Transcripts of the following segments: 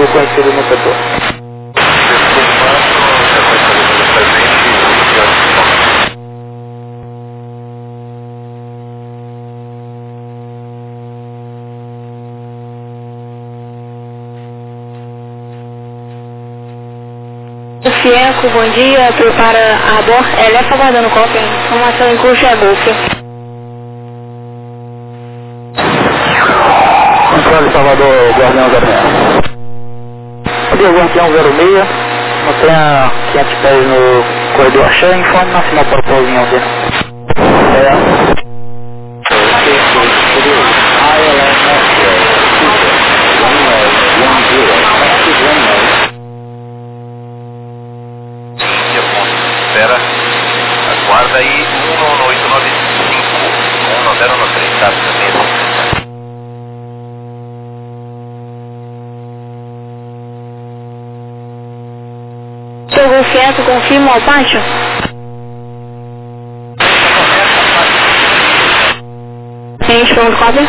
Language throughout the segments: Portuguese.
código conhecido no setor. Fieco, bom dia, prepara a bordo, Elefa aguardando cópia, informação em curso é Golf. Controle Salvador, Guardião 06. Bom dia, Guardião 06, não tenha 500 pés no corredor Axé, informe nacional para o Paulinho aqui. Espera, aguarda aí 19895, 1093, tá? Seu Golfieto, confirma ao pátio? Gente, pronto, cópia?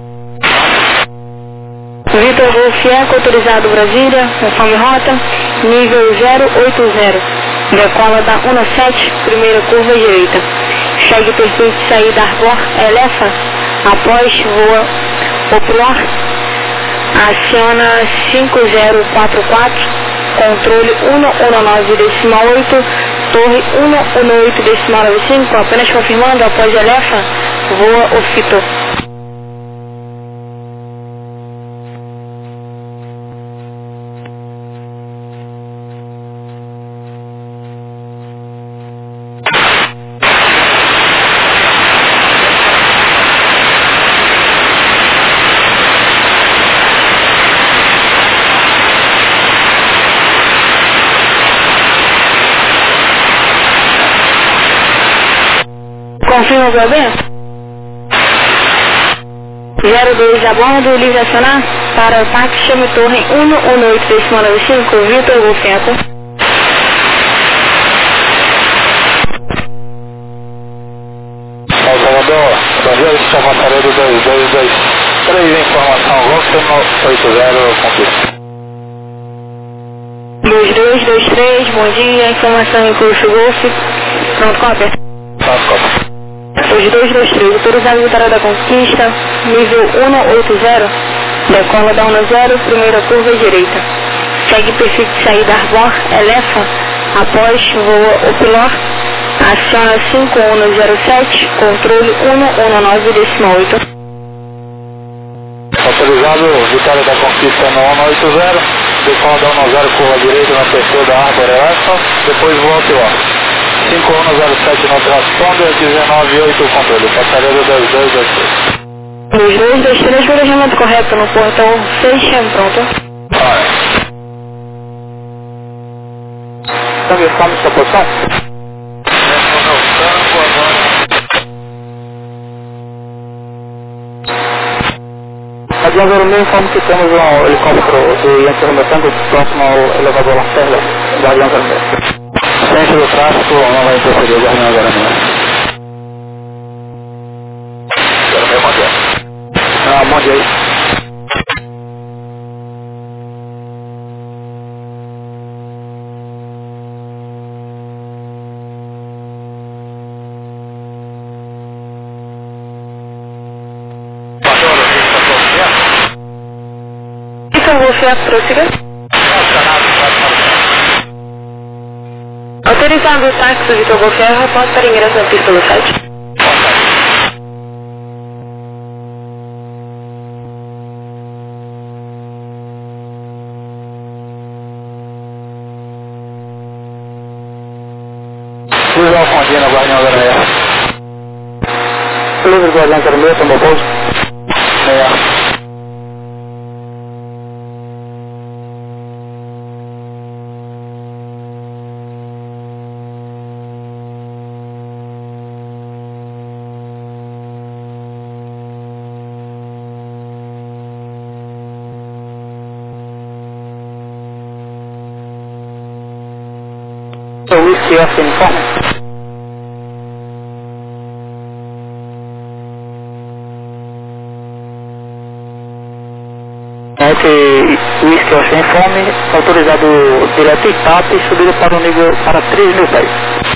Vitor Golfieco, autorizado Brasília, conforme rota, nível 080. Decola da 17, primeira curva direita. Segue perfil de saída Arbor, Elefa. Após voa popular. Aciona 5044. Controle 119,8. Torre 118,95. Apenas confirmando, após Elefa, voa o Fito. Confirma o BB? 02 a bordo, livre acionar para o táxi, chame torre 118,95, Vitor Golfeto. Salvador, Brasil, Salvador 2223, informação, Golf 80, conquista. 2223, bom dia, informação em curso Golf, pronto, cópia? Pronto, cópia. 2223, autorizado Vitória da Conquista, nível 180, decola da 10, primeira curva direita. Segue perfil de saída Arbor, Elefa, após voa o Pilor, aciona 5107, controle 119,8. Autorizado Vitória da Conquista no 180, decola da 10, curva direita no perfil da Arbor, Elefa, depois voa o Pilor. 5107 no transponder, 198 o controle, passageiro 2223. 2223, planejamento correto no portão 6, pronto. Então, informe sua posição. Adiante, eu informo que temos um helicóptero do Yankee Romeo Tango próximo ao elevador Lacerda, Guardião Vermelho. Centro do tráfego, não vai interferir o Guardião agora mesmo. Ah, bom dia aí. Então, você prossiga. Autorizado o táxi Vitor Golfeiro, reporte para ingresso na pista no site. Luiz Alfondina, Guardião Vermelho. Luiz Guardião Vermelho, tomou pouso. Whisky F informe. Whisky Que eu achei informe, autorizado direto e TAP e subido para o nível para 3.000 pés.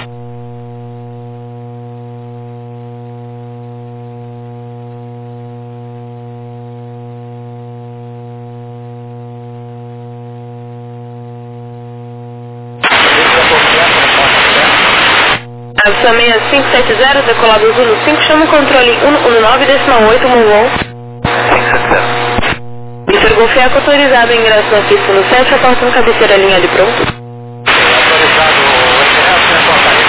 Aviso 6570, decolado Zulu 5, chama o controle 119,8, Mongol. 570. Vitor Golf Eco, autorizado o ingresso na pista no centro, apontando cabeceira linha de pronto. Autorizado o ingresso na portaria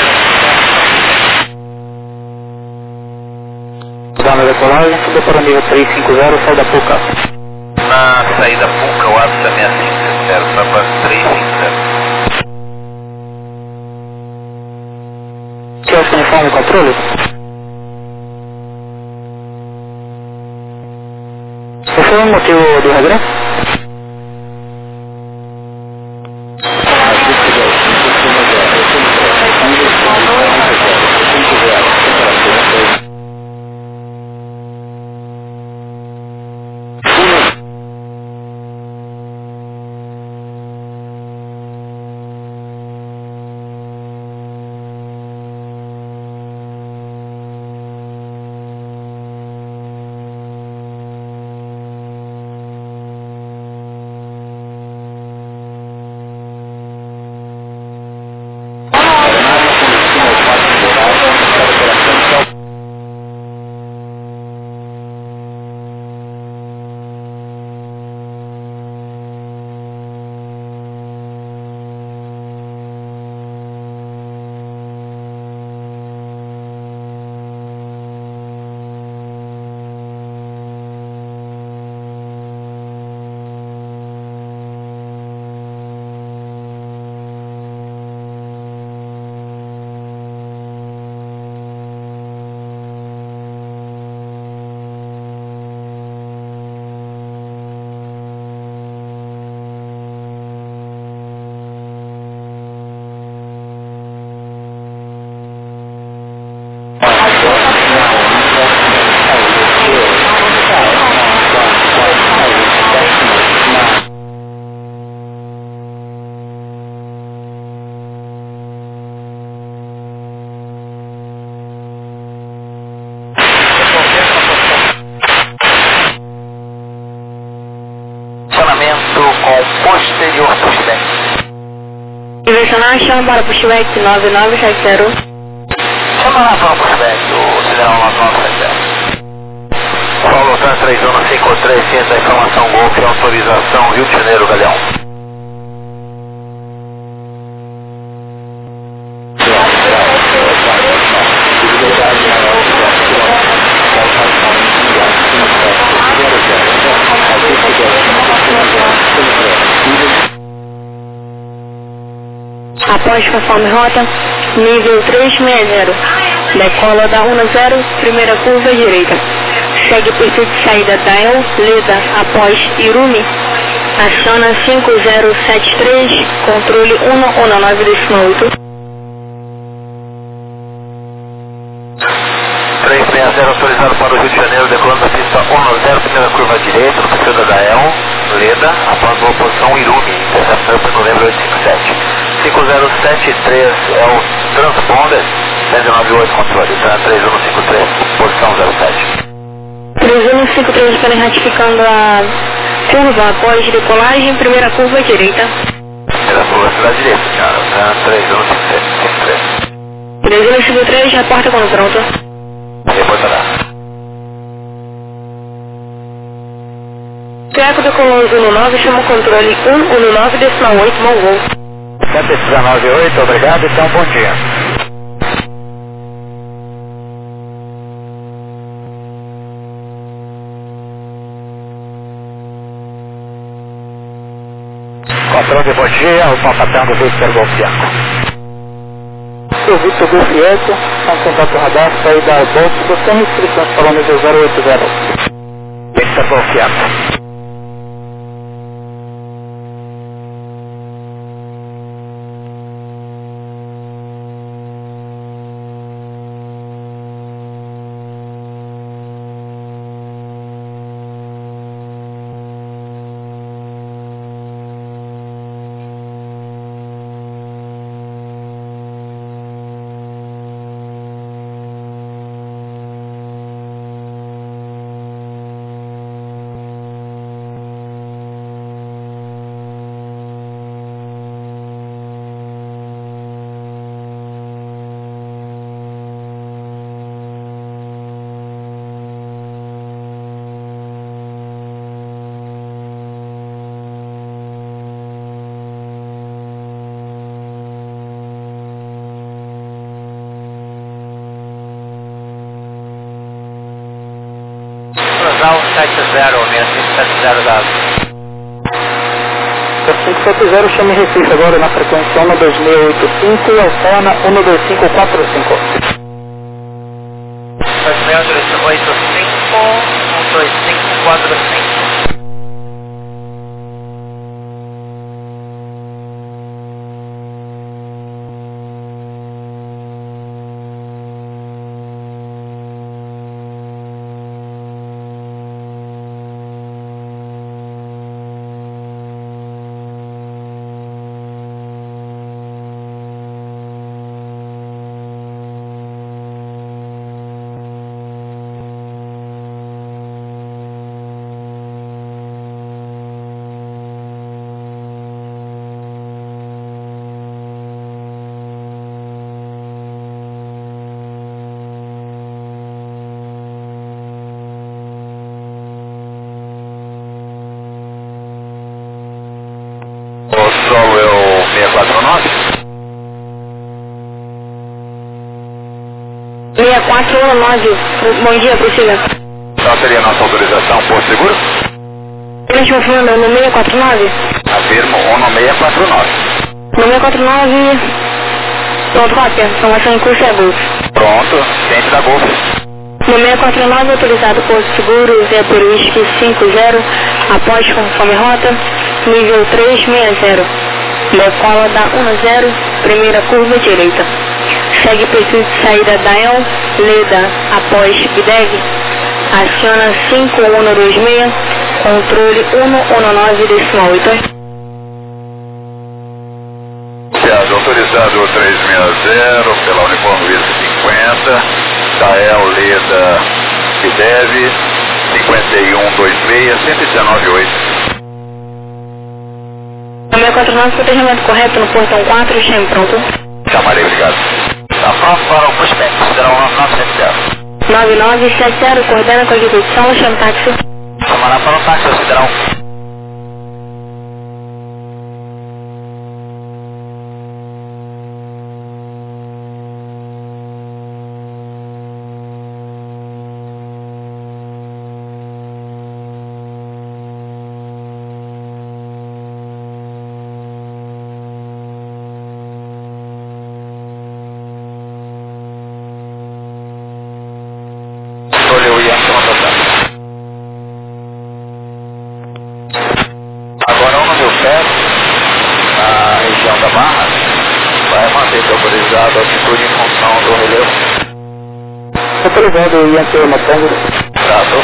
na Dá na decolagem, subiu para o nível 350, sai da PUCA. Na saída PUCA, o ato da 6570, para 350. Que eu achei informe controle? Qual foi o motivo do regresso? Posterior pushback. Direcionar, chama para pushback 9970. Chama lá para o pushback, o Cineral 9970. Paulo Tan 3153, ciência da informação Golf, autorização Rio de Janeiro, Galeão. Após conforme rota, nível 360, decola da 10, primeira curva direita. Segue perfil de saída Dial, Leda, após Irumi, aciona 5073, controle 119,8. 360 autorizado para o Rio de Janeiro, decolando da pista 10, primeira curva direita, no perfil da Dael, Leda, após uma posição Irumi, interceptação pelo número 857. 5073 é o transponder, 198 controle, tá? 3153, posição 07. 3153 para ratificando a curva após decolagem, primeira curva direita. Primeira curva da direita, senhora, tá? 3153. 3153, reporta quando pronto. Reportará. Treco decolou 19, chama o controle 119,8, Mongol. 798, obrigado, então bom dia. Controle de bom dia, o papatão do Victor Golf Eco. O Victor Golf Eco, com contato radar, saída da Bolsa, sem inscrições para o nível 080. Victor Golf Eco. 6570 dado. 570, chame Recife agora na frequência 12685, alterna 12545. 12545. Solo é o 649? 6419, bom dia, prossiga. Qual seria a nossa autorização por seguro? Eles me falando no 649? Afirmo, 1649. No 649, pronto, cópia, informação em curso é Golf. Pronto, ciente da Golf. No 649, autorizado por seguros, é por whisky 50, após conforme rota, nível 360. Decola da 10, primeira curva direita. Segue perfil de saída Dael, Leda, após Bideg. Aciona 5126, controle 119,8. Autorizado 360 pela Uniforme 50, Dael, Leda, Bidev, 5126, 119,8. No 649, protegimento correto no portão 4, chame pronto. Chamarei, obrigado. Está pronto para o pushback, será 9970. 9970, coordena com a execução, chame táxi. Chamará para o táxi, Sideral. Agora o meu pé, na região da barra, vai manter-se autorizado a atitude em função do relevo. Autorizado o Yankee Matango. Trato.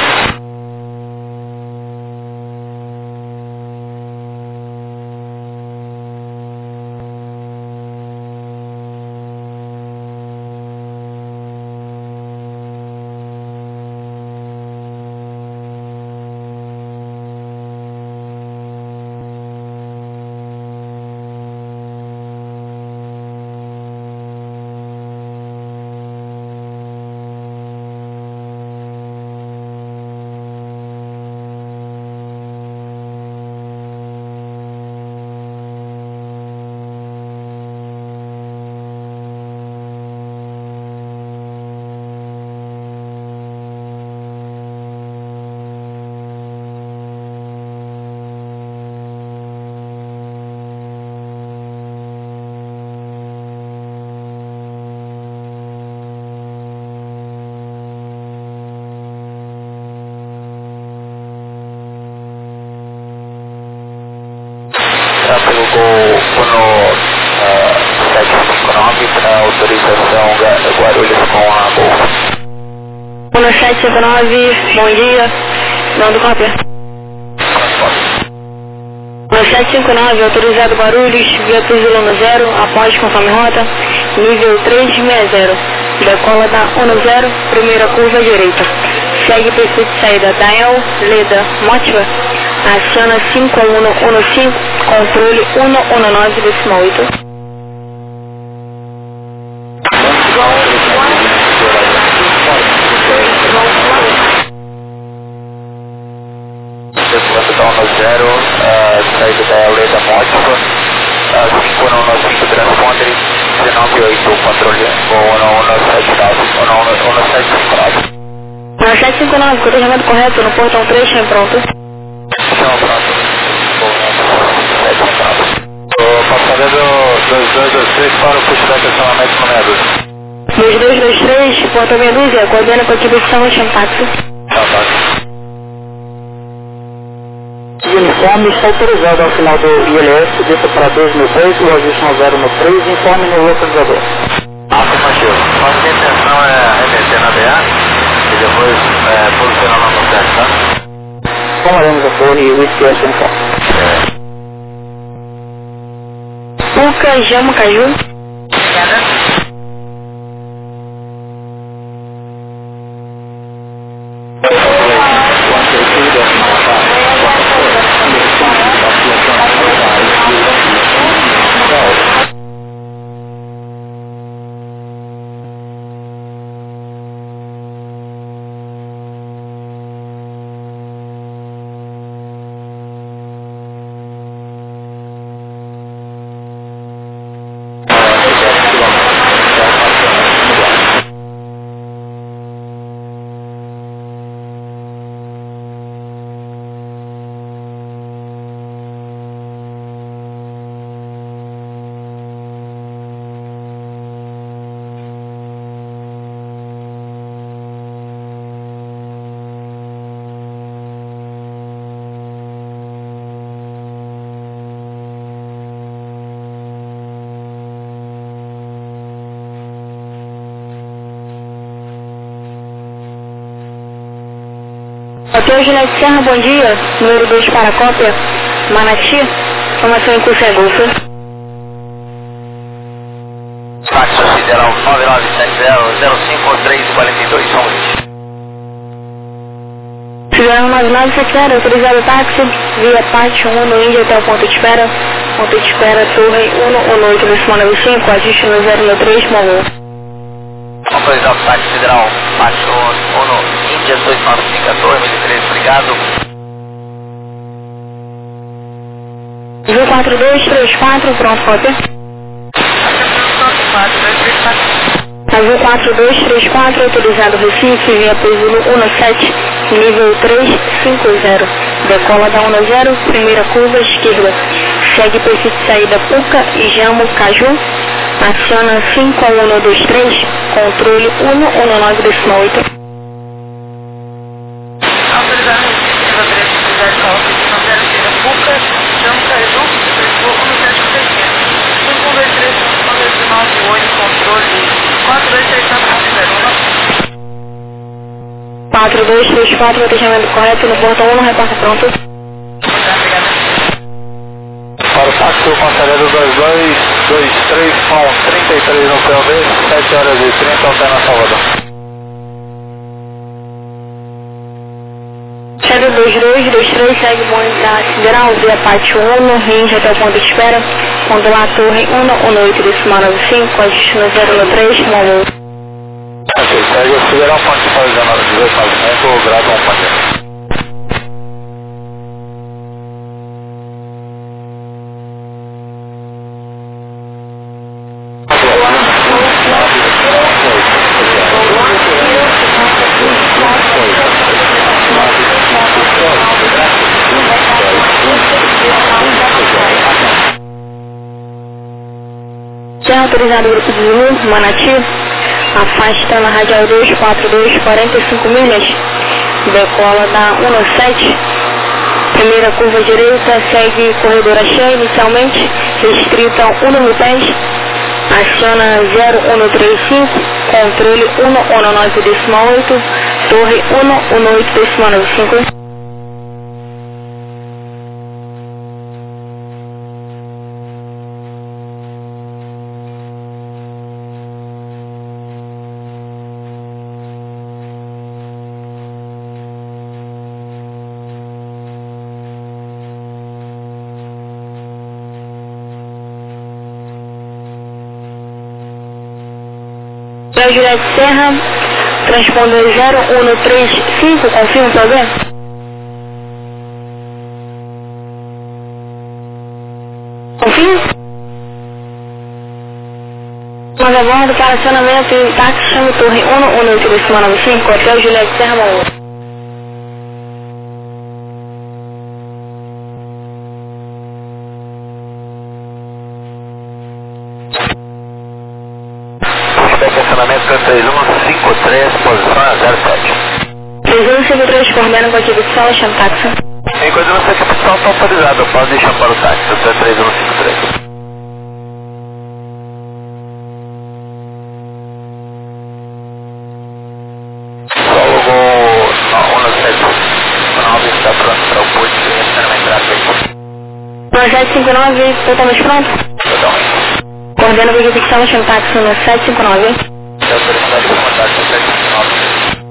Pelo Gol 759 para autorização Guarulhos com a Golf. 1759, bom dia. Dando cópia. 1759, autorizado Guarulhos, via Tuzulano 0, após conforme rota, nível 360. Decola da 10, primeira curva direita. Segue perfil de saída Dael, Leda, Motiva. Aciona 5115, controle 119,8. Zero, saída da Leda Motiva, 5195 transponder, 198 controle, ou 179. 759, cotejamento correto no portão 3, tem pronto. Então, pronto. Passageiro 2223 para o pushback de acionamento no meia dúzia. 2223, portão meia dúzia, coordena com a atribuição de impacto. O uniforme está autorizado ao final do ILS, desça para 2003, o ajuste 0 no 3, informe no localizador. Afirmativo. Nossa intenção é remeter na BA e depois posicionar na montagem, tá? Tomaremos a torre e o ICS uniforme. Puca, Jamo, Caju. Obrigada. Hotel Juliette Serra, bom dia. Número 2 para a cópia. Manati. Informação em curso é Golfo. Táxi Federal 9970-05-342, São Luís. Federal 9970, autorizado o táxi via parte 1 no Índia até o ponto de espera. Ponto de espera, torre 118 do Simão 95, ajuste no 093, Molu. Autorizado o táxi Federal, parte 1 no Índia 295, torre 1013, obrigado. Via 4234, pronto, cópia. Azul 4234, autorizado Recife, via Pesulo 17, nível 350. Decola da 10, primeira curva esquerda. Segue perfil de saída Puca e Jamo, Caju. Aciona 51123, controle 119,8. Autorizado Recife, nível 350, Puca, Jamo, Caju, 1756. 523, controle 4234, atendimento correto no portão 1, repórter pronto. Para o táxi, o conselheiro 2223 com 33 no PLD, 7 horas e 30, alterna Salvador. Shadow 2223, segue bonde da Sideral, via parte 1, no range até o ponto de espera, controlar a torre 118 do Simão 95, ajuste no 013, Molu. Ok, segue o Federal Ponte para 1895, grado 1 Ponte. Já autorizado o grupo de Zulu, Manati, afasta na radial 242, 45 milhas, decola da 197, primeira curva direita, segue corredor cheia inicialmente, restrita 110, aciona 0135, controle 119,8, torre 118,95. Juliette Serra, transponder 0135, confirma o problema? Confirma? Estamos a bordo para acionamento e táxi chame torre 11895, Hotel Juliette Serra Mão. Estacionamento 3153, posição 07. 3153, coordena com a equipe chame táxi. Em coordenação a equipe está autorizada, pode deixar para o táxi, 3153. No 759, totalmente pronto? Totalmente. Coordena com a equipe chame táxi no 759. Autoridade de contato 759.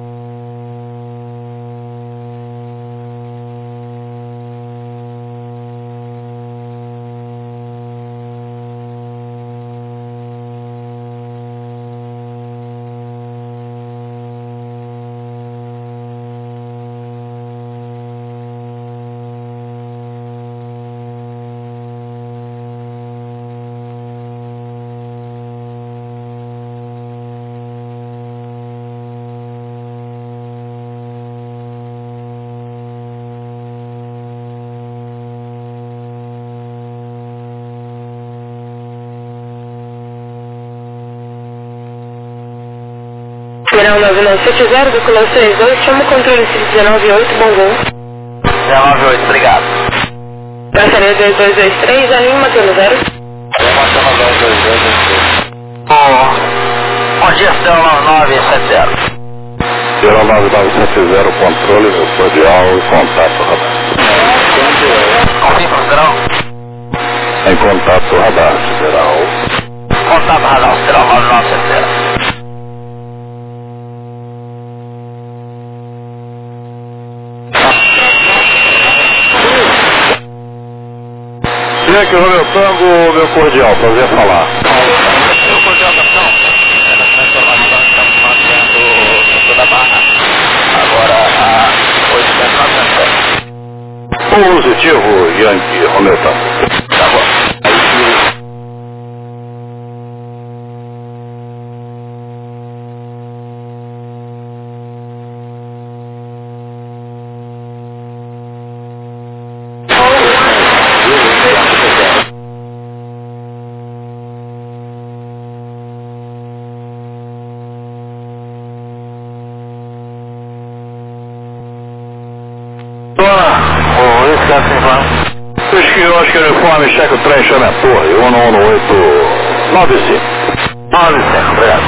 Verão 9970, decolou 32, chama o controle 198, bom voo. 198, obrigado. Passaria 2223, anima Mateuno 0. Bom dia, Stella 9970. 09970, controle, cordial, contato radar. Confirma, federal. Em contato radar, federal. Contato radar, federal 9970. Vem aqui, Romeu Tango, meu cordial, prazer falar. Meu cordial, capitão. Essa informação estamos mantendo no sul da Barra. Agora a 897. Positivo, Yankee, Romeu Tango. Tá bom. Eu acho que o uniforme checa o trem, chama a torre, 11895. 95, obrigado.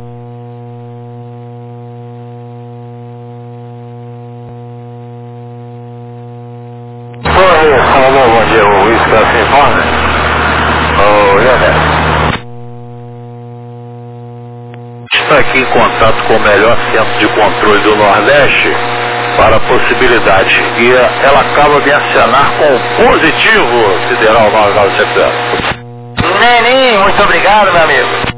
Torre, alô, bom dia, o Wisconsin Informe. Ô, Leonel. Está aqui em contato com o melhor centro de controle do Nordeste para a possibilidade. E ela acaba de acionar com positivo, Sideral 9970. Neninho, muito obrigado, meu amigo.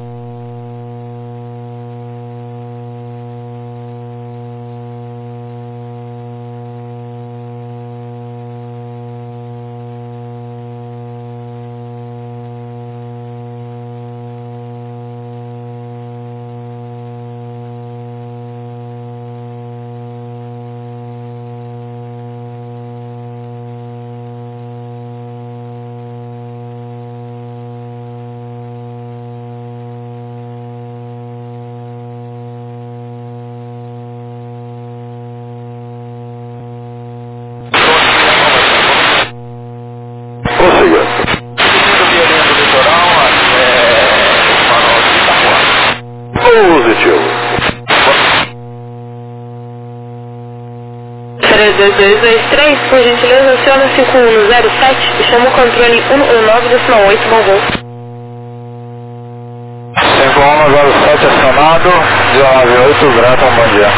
Positivo. 32223, por gentileza, aciona 5107 e chama o controle 119, bom voo. 5107 acionado, 198, grato, bom dia.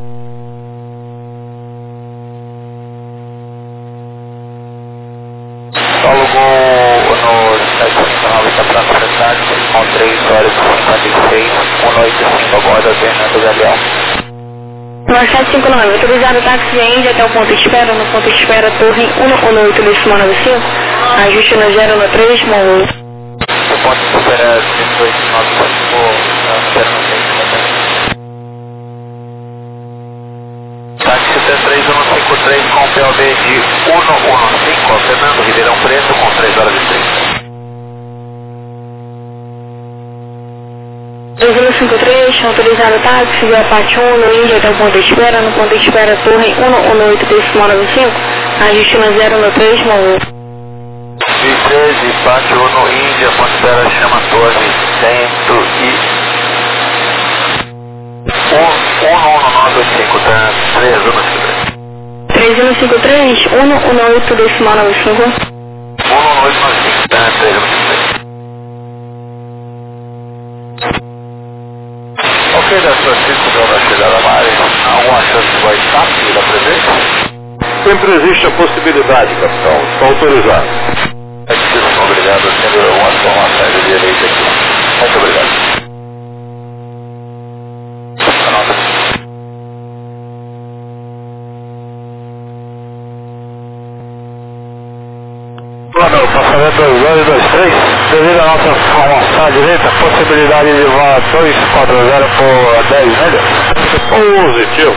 Alugou no 759, está para a com 3 horas e 56, 185, aborda Fernando Galeão. No 759, autorizado o táxi de Índia até o ponto de espera, no ponto de espera, torre 11895, ajuste no 013, bom voo. ponto superior 52955, táxi T3153 com PLD de 115, Fernando Ribeirão Preto com 3 horas e 30. 3153, autorizado táxi via parte 1 no Índia até o ponto de espera, no ponto de espera Torre 118.95, ajuste na 013, Manu. 13, parte 1 no Índia, ponto de espera chama Torre 11985, tá? 3153, 118.95. 11895, tá? 3153. Ok, da Francisco da chegada à área, há alguma chance de vai estar da presença? Sempre existe a possibilidade, capitão. Está autorizado. Obrigado, tendo uma informação de direito aqui. Muito obrigado. Plano, passamento 2223, devido à nossa formação à direita, possibilidade de voar 240 por 10 milhas. Positivo.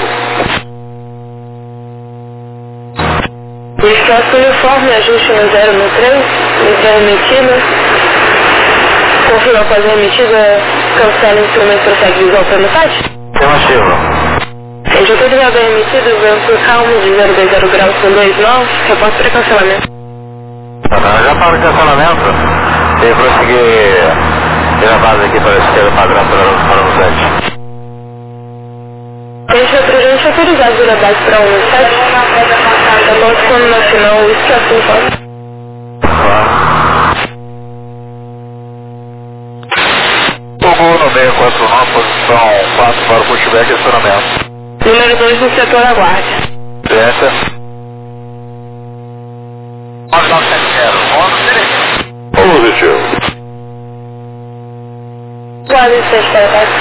Espaço uniforme, ajuste no 013, liga remetida. Confirma após a remetida, cancela o instrumento e prossegue visual para a metade. Afirmativo. Já autorizado a remetida, vento calmo de 020 graus com 2 nós, reporte para cancelamento. Já para o cancelamento, e prosseguir a base aqui para a esquerda padrão para o 7. Esse refrigerante autorizado de base para 17. Após quando no final, isso que é assim, pode. Togou no 649, posição 4 para o pushback e acionamento. Número 2 no setor da guarda. Certo. 9970, ônus direito. Positivo. Guarda 6 para baixo.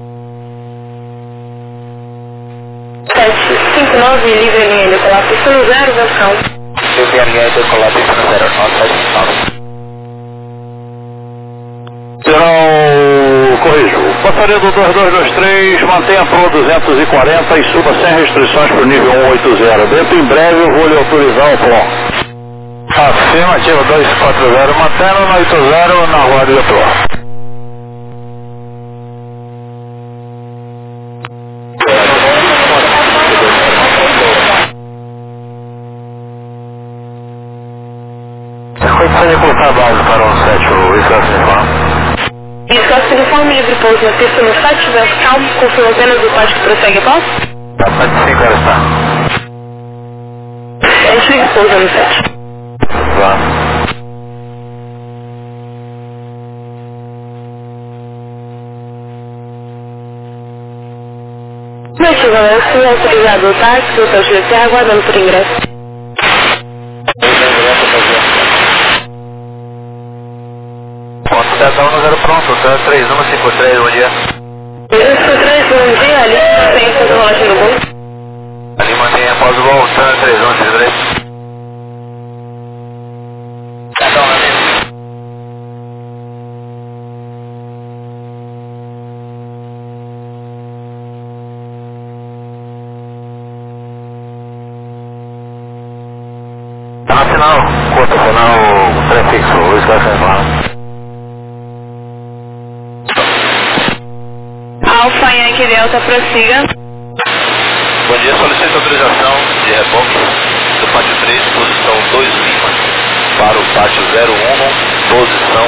759, livre linha de colapso no 0, vento calmo. Livre linha de colapso no 0979. Serão, corrijo, passaria do 2223, mantenha Pro 240 e suba sem restrições para o nível 180. Dentro em breve eu vou lhe autorizar o Pro. Afirmativo 240, mantendo no 80 na rua de Pro. Pode colocar a base para o 7, o Escasso Uniforme. Escasso Uniforme, livre pouso na pista no 7, vento calmo, confirma apenas o pático prossegue após. Tá, pode 5 horas, tá? Gente, livre pouso no 7. Vá. Noite, galera, se é autorizado o táxi, o GT aguardando por ingresso. Cidadão no 0 pronto, tá 3153, bom dia. 3153, bom dia, ali tem essa relógio no bolso. Ali mantém após o voo, tá 3153. Cidadão na mesa. Tá no sinal, curta sinal prefixo, o Escasso Uniforme. Alfa Yankee Delta, prossiga. Bom dia, solicito autorização de reboque do pátio 3, posição 2 Lima, para o pátio 01, posição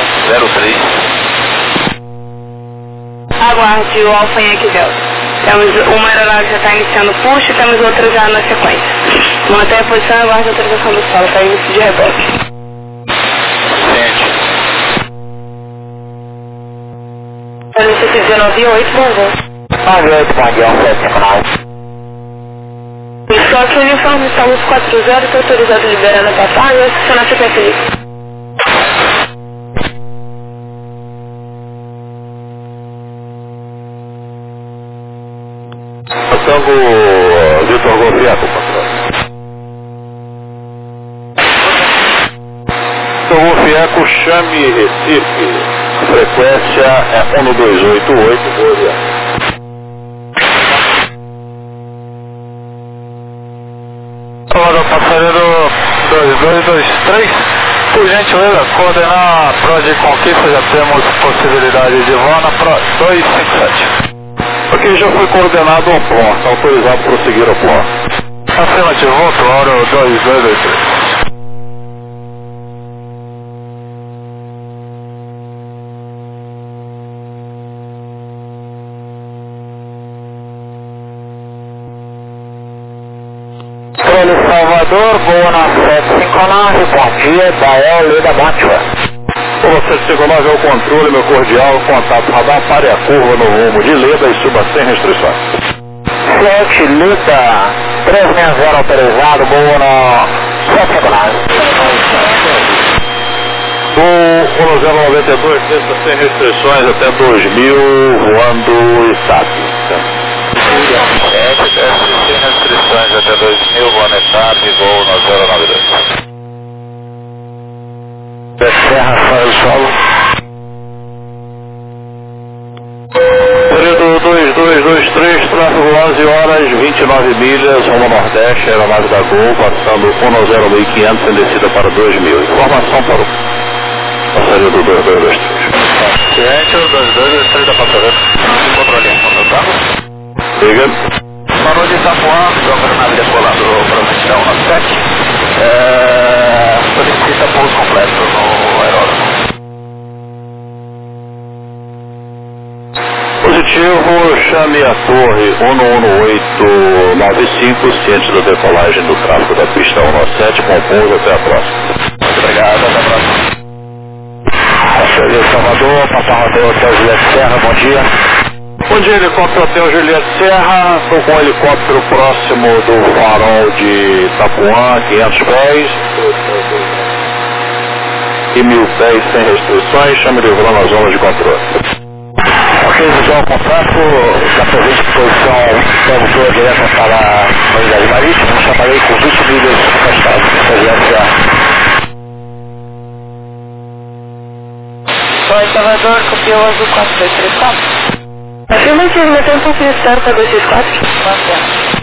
03. Aguarde o Alfa Yankee Delta. Temos uma aeronave que já está iniciando o push e temos outra já na sequência. Mantenha a posição e aguarde a autorização do solo para início de reboque. Ciente. 198, bom voo. 98, bom dia, 179. Escote uniforme, estamos 40, está autorizado liberando a passagem e estacionar a sequência livre. Tango Vitor Golfiaco, patrão. Tango Golfiaco, chame Recife. frequência é 1288, vou ver. Olá, passageiro 2223, por gentileza, coordenar a Pro de Conquista, já temos possibilidade de voo na Pro 257. Ok, já foi coordenado ao PRO, está autorizado a prosseguir ao PRO. Afirmativo, volto, hora 2223. Salvador, voa na 759, bom dia, Dael, Leda Mantua. Olá, 759 é o controle, meu cordial, contato radar, pare a curva no rumo de Leda e suba sem restrições. 7, Leda, 360 autorizado, voa na 759. O 092, desça sem restrições até 2000, voando ISAP. 7, desce sem restrições até 2000, voando ISAP, voo na 092. Serra, Rafael Solo. Período 2223, tráfego 11 horas, 29 milhas, rumo nordeste, aeronave da Gol, passando 190.500 em descida para 2000. Informação para o passageiro do 2223. Ciente, o 2223 da passageira. Controle, tá? Diga. Manu de Itapuã, aeronave decolando provincial na 7. Solicita pouso completo no aeródromo. Positivo, chame a torre 11895, ciente da decolagem do tráfego da pista 197, bom pouso, até a próxima. Muito obrigado, até a próxima. Passageiro Salvador, Papa Hotel, Hotel Juliette Serra, bom dia. Bom dia, helicóptero Hotel Juliette Serra, estou com um helicóptero próximo do farol de Itapuã, 500 pés. E 1000 pés sem restrições, chame livrando na zona de controle. Ok, visual contato, da presente posição, condutor direto para a unidade marítima, chamarei com 20 milhas afastadas, frequência. Oi, Salvador, copiou azul 4234. Afirmativo, meu tempo de certo para 264. Mantém.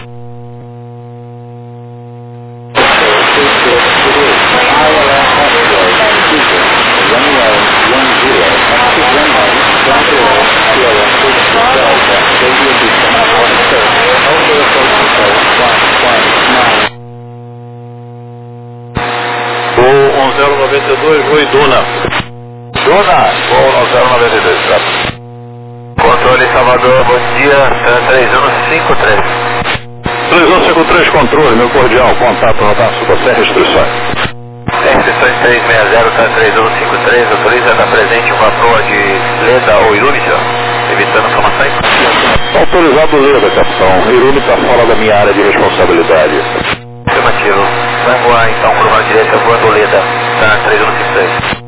O 1092, Rui Duna. Duna, voo 092, tá? Controle Salvador, bom dia, 3153. 3153, controle, meu cordial, contato radar, suba sem restrições. Restrições 360, 3153, autoriza estar presente com a proa de Leda ou Irumi, senhor? Evitando informações? Autorizado Leda, capitão. Irumi está fora da minha área de responsabilidade. Afirmativo. Vai voar então, curva direita, voando Leda, tá 3153.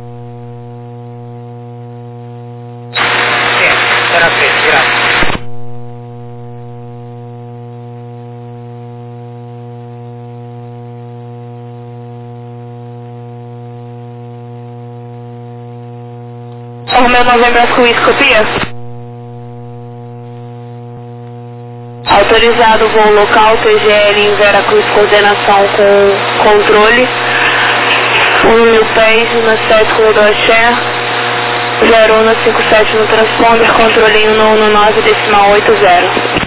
Será 3, virado. Romeu Novembro Suíço, copia? Autorizado voo local, TGL em Veracruz, coordenação com controle. 1000 pés na 7 corredor Axé. 0157 no transponder, controle 119 decimal 80.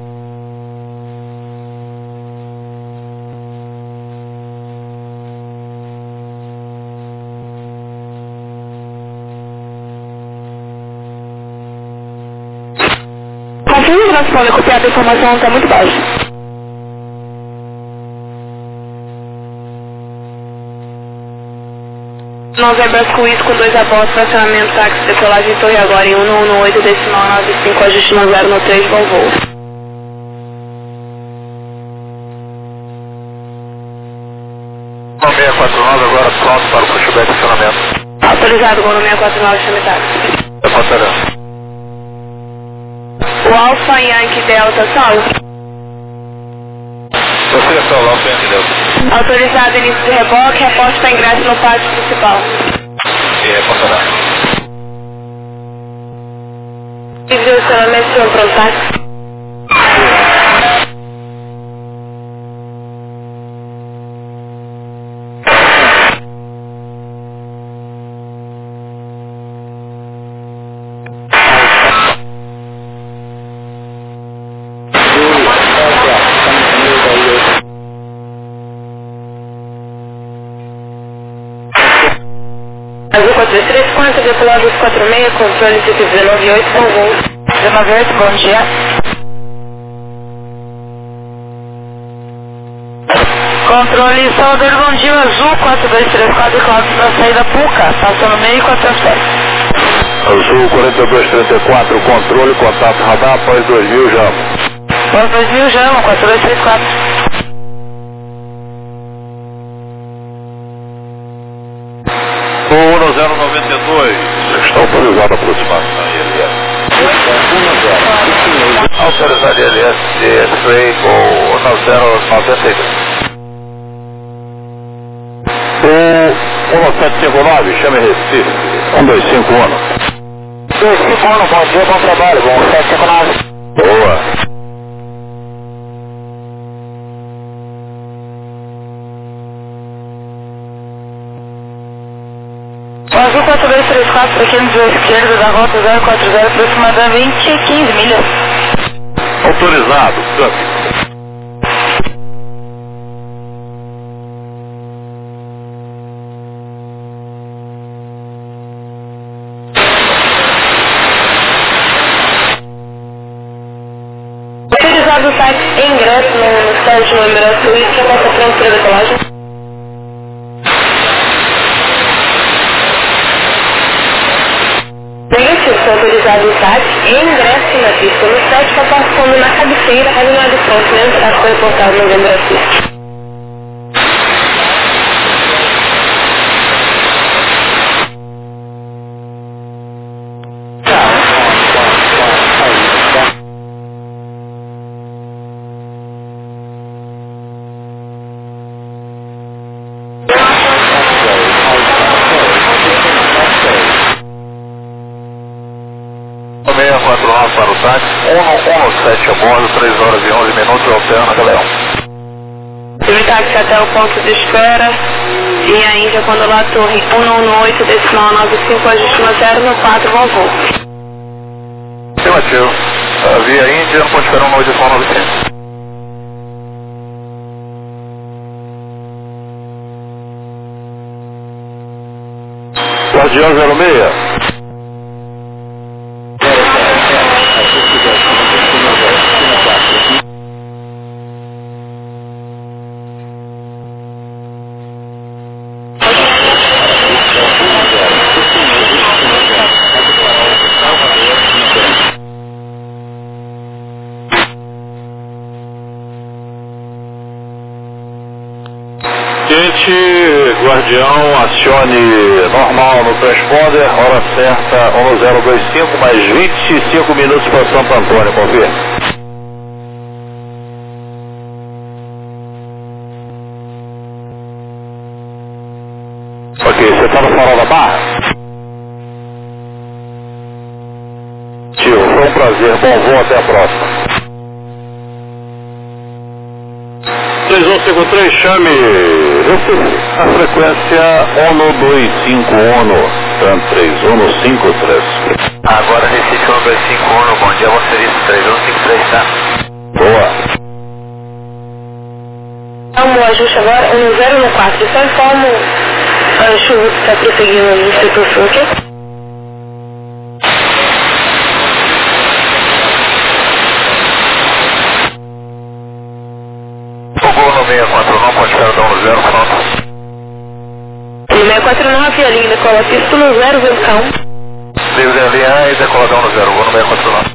Confirme o transponder, copiada a informação está muito baixa. Novembro Suíço com 2 a bordo, estacionamento, táxi, decolagem, torre agora em 118 decimal 95, ajuste no 0 no 3, bom voo. No 649 agora pronto para o pushback estacionamento. Autorizado, gol no 649, chame táxi. Eu posso olhar. O Alfa Yankee Delta, solo. Você é solo, Alfa Yankee Delta. Autorizado início de reboque, reporte para ingresso no pátio principal. E reportará. Direcionamento para um táxi. Azul 434, decolado 246, controle 198, bom voo. 198, bom dia. Controle Salvador, bom dia, Azul 4234, decolado para saída Puca, passando meio 407. Azul 4234, controle, contato radar, após 2000, Jama. Após 2000, Jama, 4234. O 1092, está autorizado a aproximação ILS. Autorizado ILS de X-Ray ou 1093. O 1759, chame Recife, 1251. 251, bom dia, bom trabalho, bom 759. Boa. Azul 4234, pequeno de esquerda da rota 040, aproximadamente 15 milhas. Autorizado, câmbio. Utilizado o site ingresso no site no Emirates Suíça, já está pronto para decolagem. Negativo, foi autorizado o site e ingresso na pista no site está passando na cabeceira, ali no lado de pronto, mesmo que foi reportado no Emirates Suíça. Para o táxi, 117 a bordo, 3 horas e 11 minutos, alterna, galera. Tive táxi até o ponto de espera e a Índia quando lá a torre 118, decimal 95, ajuste 014, bom voo. Afirmativo. Via Índia, não pode esperar uma 895. Guardião 06. Guardião, acione normal no transponder, hora certa 1025, mais 25 minutos para Santo Antônio, confirme. Ok, você está no farol da Barra? Tio, foi um prazer, bom voo, até a próxima. 3153, chame Recife, a frequência 1251, TRAN 3153. Agora Recife 1251, bom dia, você serviço 3153, tá? Boa. Vamos ajuste agora 1014, só informo a chuva que está prosseguindo no setor sul, ok? No 649, pode esperar dar 10, pronto. No 649, a linha decola pista no 0, Vulcão. Livre a linha e decola dar 10, vou no 649.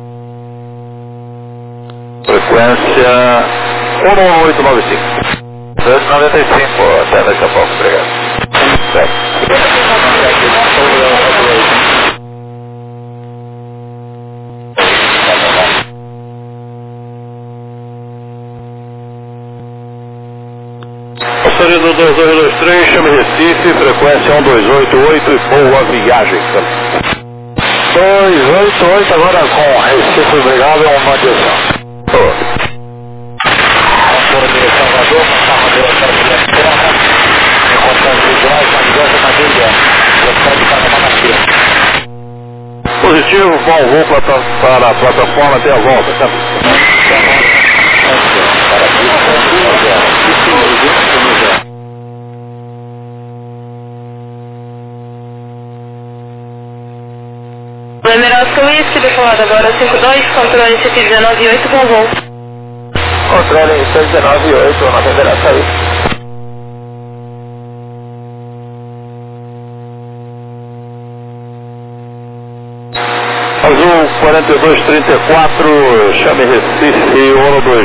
Frequência 11895. 295, até daqui a pouco, obrigado. Passageiro 2223, chame Recife, frequência 1288 e boa viagem. 288 agora com Recife, obrigado, uma direção. Motor de Salvador, passar Madeira para a terra, encontrando visuais, na diversa Madeira, velocidade para a Manafia. Positivo, bom voo para a plataforma até a volta, tá? Numeral Suíço, decolado agora 52, controle 119.8, bom voo. Controle 119.8, na Federal Suíço. Azul 4234, chame Recife,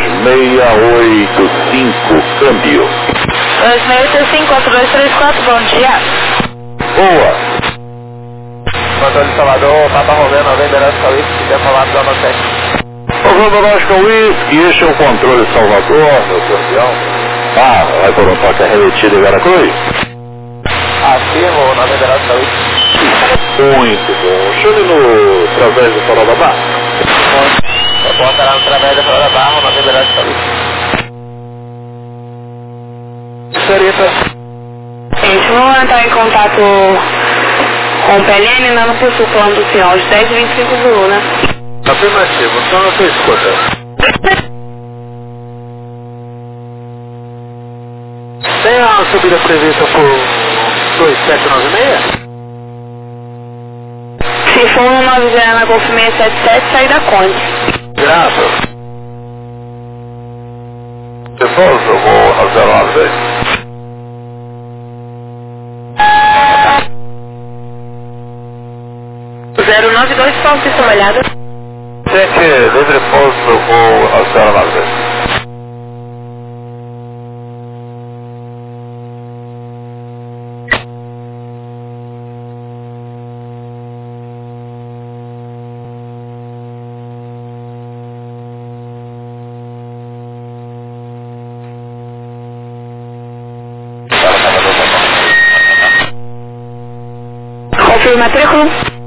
12685, câmbio. 2685, 4234, bom dia. Boa. Controle Salvador, Papa Romeo, Novembro, Suíço, decolado zona 7. Novembro, Whisky, este é o controle Salvador, meu campeão. Ah, vai por um toque arremetido em Veracruz? Afirmo, Novembro, Suíço. Muito bom. Chame no através do Farol da Barra. Reporta lá através da Farol da Barra, Novembro, Suíço. Senhorita. Gente, vamos entrar em contato com o PLN, não possui plano do sinal de 10 e 25 Zulu, né? Afirmativo, só na sua escuta. Tem a subida prevista por 2796? Se for um 90 na Golf 677, sai da Conde. Graças. Depois eu vou a 09. 092, qual que uma olhada? Gente, livre pouso, eu vou a 09. Confirma matrícula.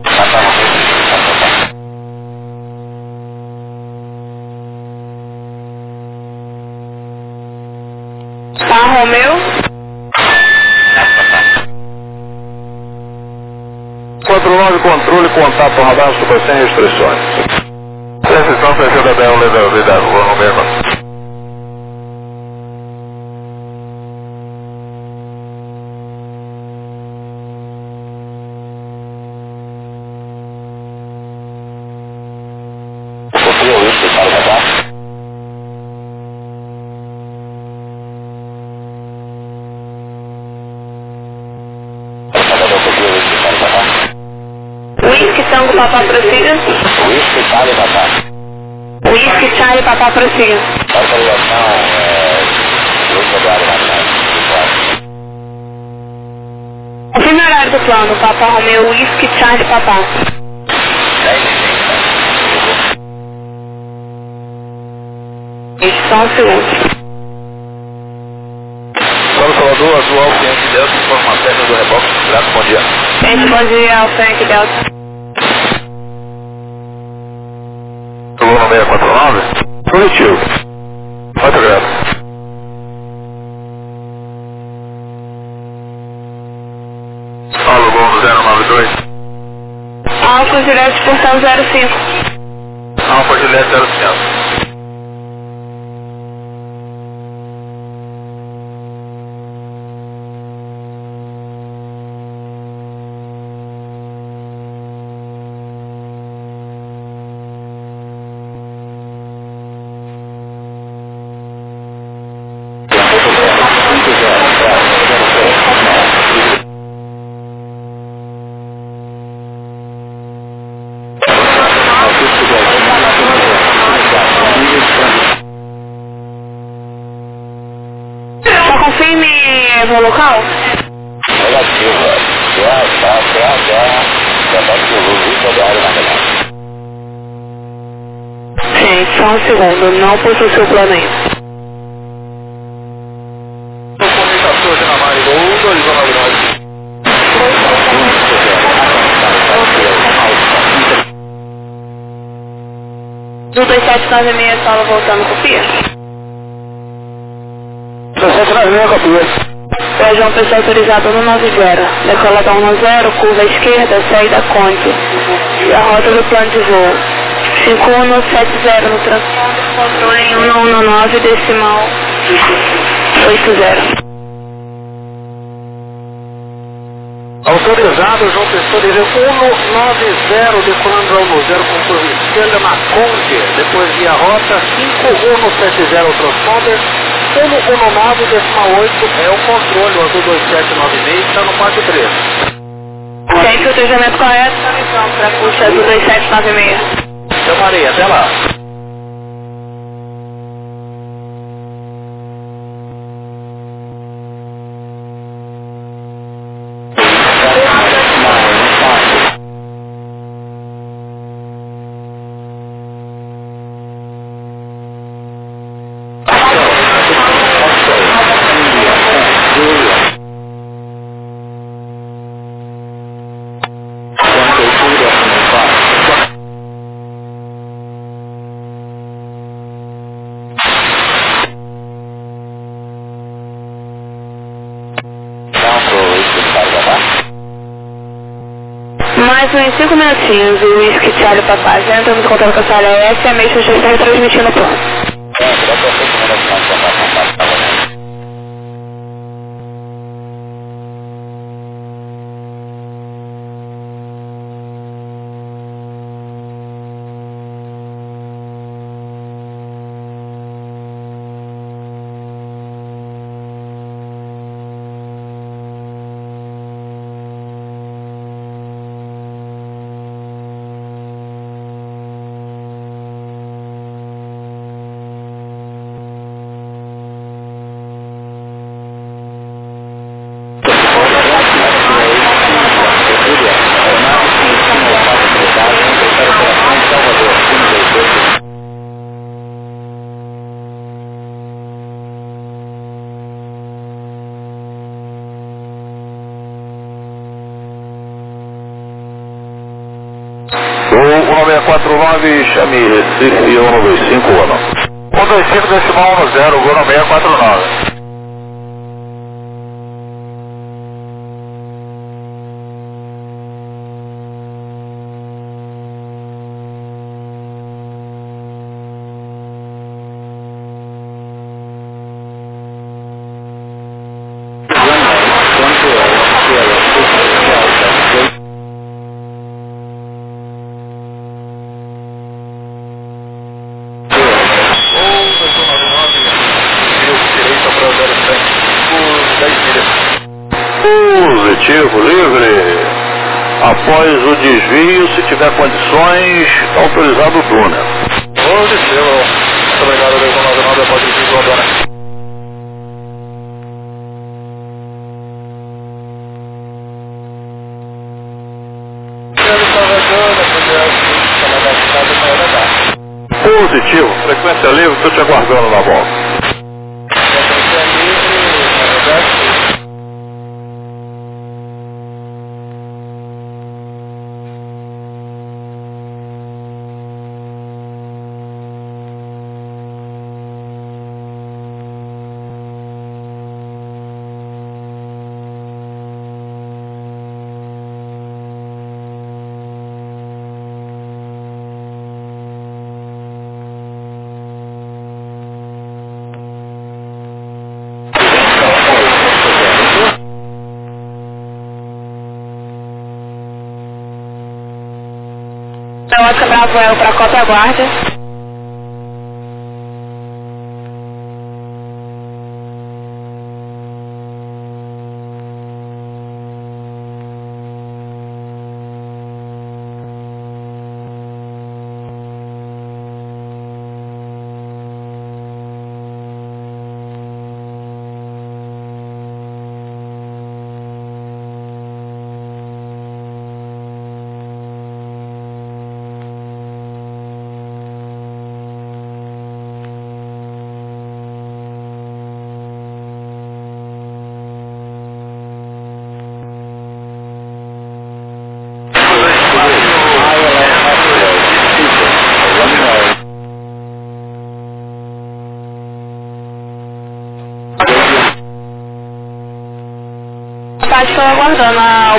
Tá, Romeu. 49, controle, contato, radar, super sem restrições. Precisão, perfil da BL, vida, rua mesmo. Whisky, Tango, Papá, prossiga. Whisky, Charlie, Papá. Whisky, Charlie, Papá, prossiga. Autorização, Whisky, Charlie, Papá. Confirme o horário do plano, Papá, Romeu, Whisky, Charlie, Papá. 10 Só um segundo. Plano Salvador, Azul, Alfiante, Delta, informação do reboque. Graças, bom dia. Gente, bom dia, Frank Delta. Chegou no 649? Positivo. Muito grato. Alugou no 092. Alfa Juliette, portão 05. Alfa Juliette 05. Só confirme o local. Negativo, Gente, só um segundo, não possui seu plano ainda. Comunicação de Namari, 299. 2796, solo voltando, copia. 2796, copia. É João Pessoa autorizado no 90, decola da 10, curva esquerda, saída Conte. E a rota do plano de voo. 5170 no transponder, controle em 119, decimal 80. Autorizado, João Pessoa, nível 190, decolando ao 10 com curva esquerda na Conde, depois via rota 5170 o transponder, 119, decimal 8 é o controle, o azul 2796, está no quarto 3. Tem filtramento correto, então, para puxa azul 2796. Chamarei, até lá. Mais uns 5 minutinhos, o Whisky Charlie Papai. Já entramos em contato com a sala S, a Mission já está retransmitindo o plano. Gol 1649, chame Recife 195 ano. 125 decimal 10, Gol 1649. Positivo, livre. Após o desvio, se tiver condições, autorizado o túnel. Positivo. Muito obrigado, 299, após o desvio, Londona. Positivo, frequência livre, estou te aguardando na volta. Oscar Bravo é para Cota Guarda.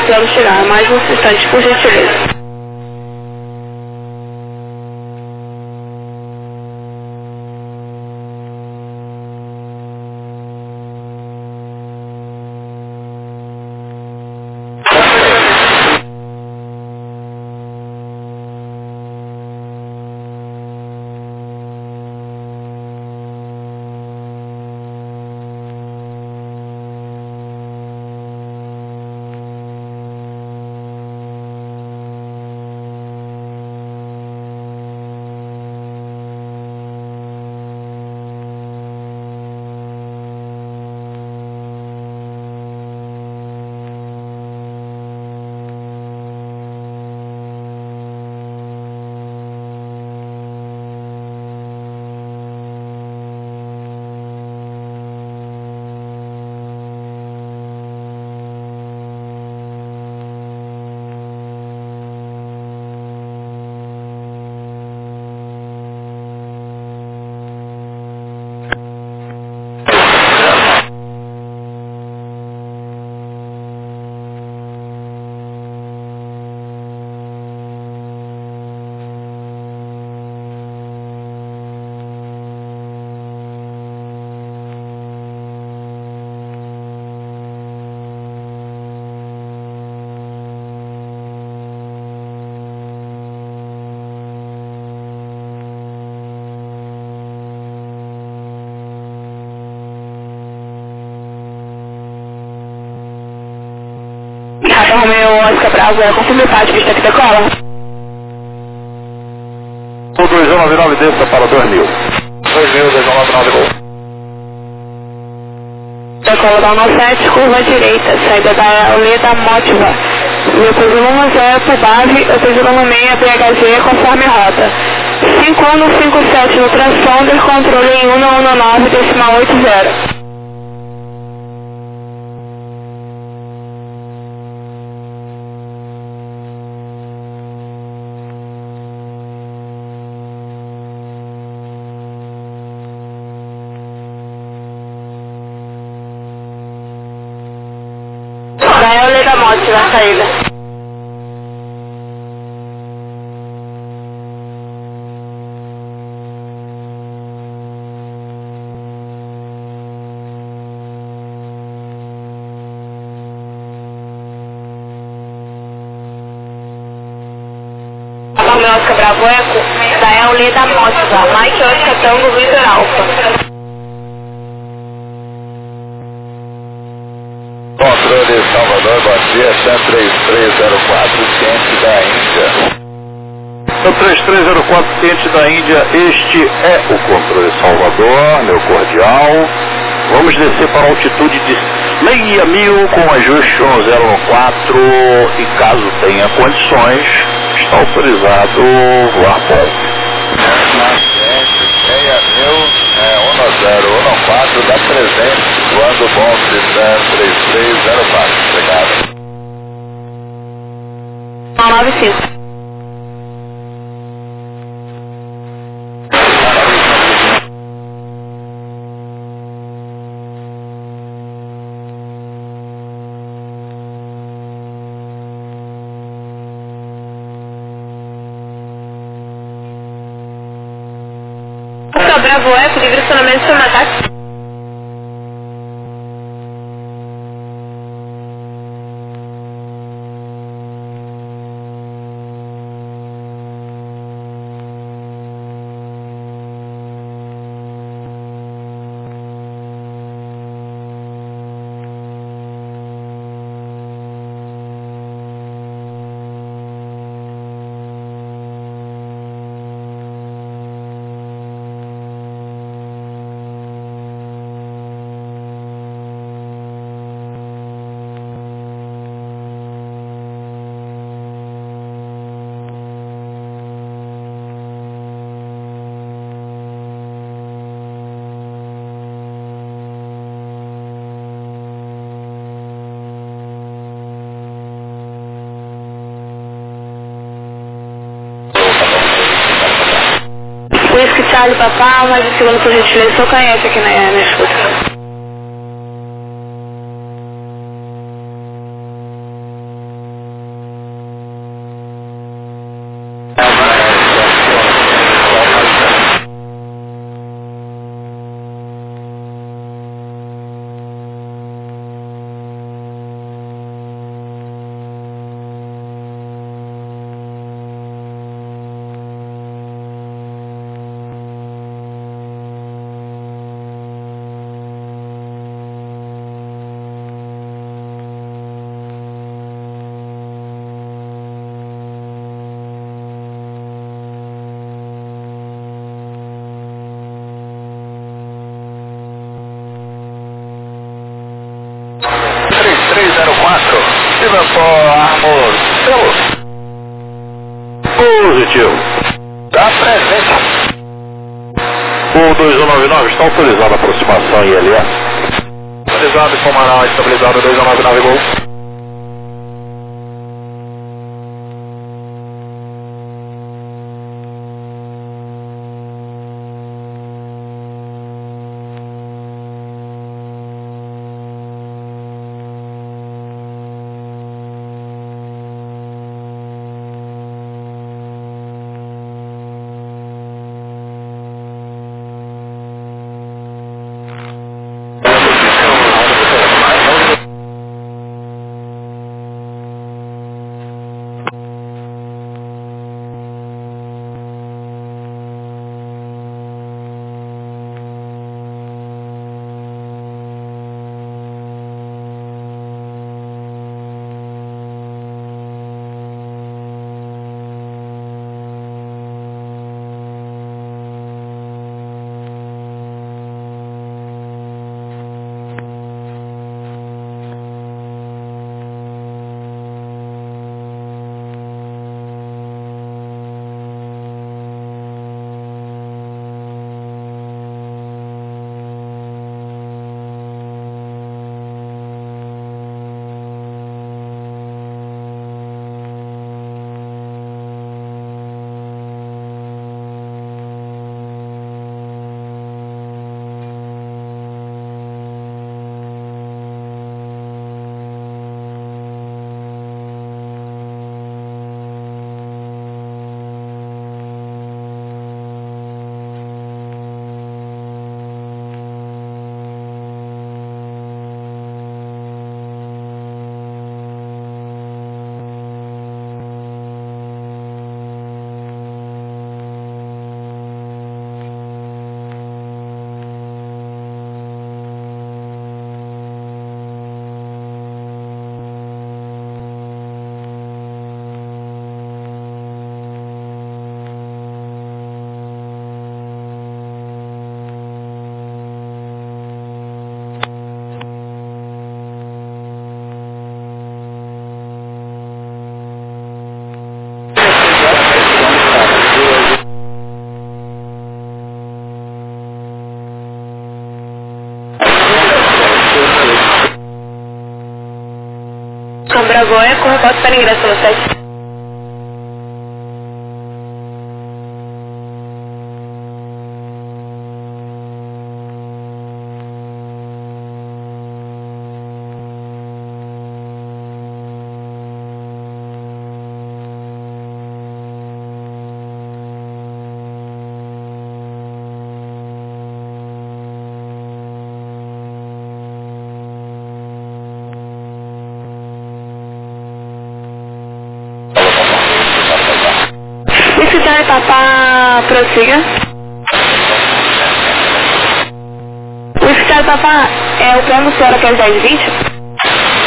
plano chegar. Mais uns instantes, por gentileza. Romeu Oscar Bravo, confirme o pádio, pista que decola. O 2199 desça para 2000. 2099 gol. Decola da 17, curva direita, saída da Oleda Mótiva. Depois do 10 por base, depois do 6 PHG conforme rota. 5157 no transponder, controle em 119,80. Da Oleda Mótiva, a saída. Romeu Oscar Bravo Eco, da Oleda Mótiva, Mike Oscar Tango Victor Alfa. Controle Salvador, bom dia, 13304, ciente da Índia. No 3304 ciente da Índia, este é o controle Salvador, meu cordial. Vamos descer para a altitude de 6.000 com ajuste 1014 e caso tenha condições, está autorizado voar pouco. 1014, dá 300, voando bom, 3304, obrigado. 95. Bravo Eco, livre estacionamento sobre ataque. Whisky Charlie Papá, mais de segundo por gentileza, só conhece aqui na escuta. Positivo. Tá presente. O 2199 está autorizado a aproximação ILS. Autorizado com Manaus, estabilizado 2199 Gol. Cambragoia com reporte para ingresso no site. Escutar Papá, prossiga. O escutar Papá é o plano fora que é 10h20?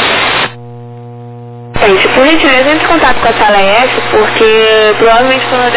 Gente, por gentileza, entre em contato com a sala ES, porque provavelmente quando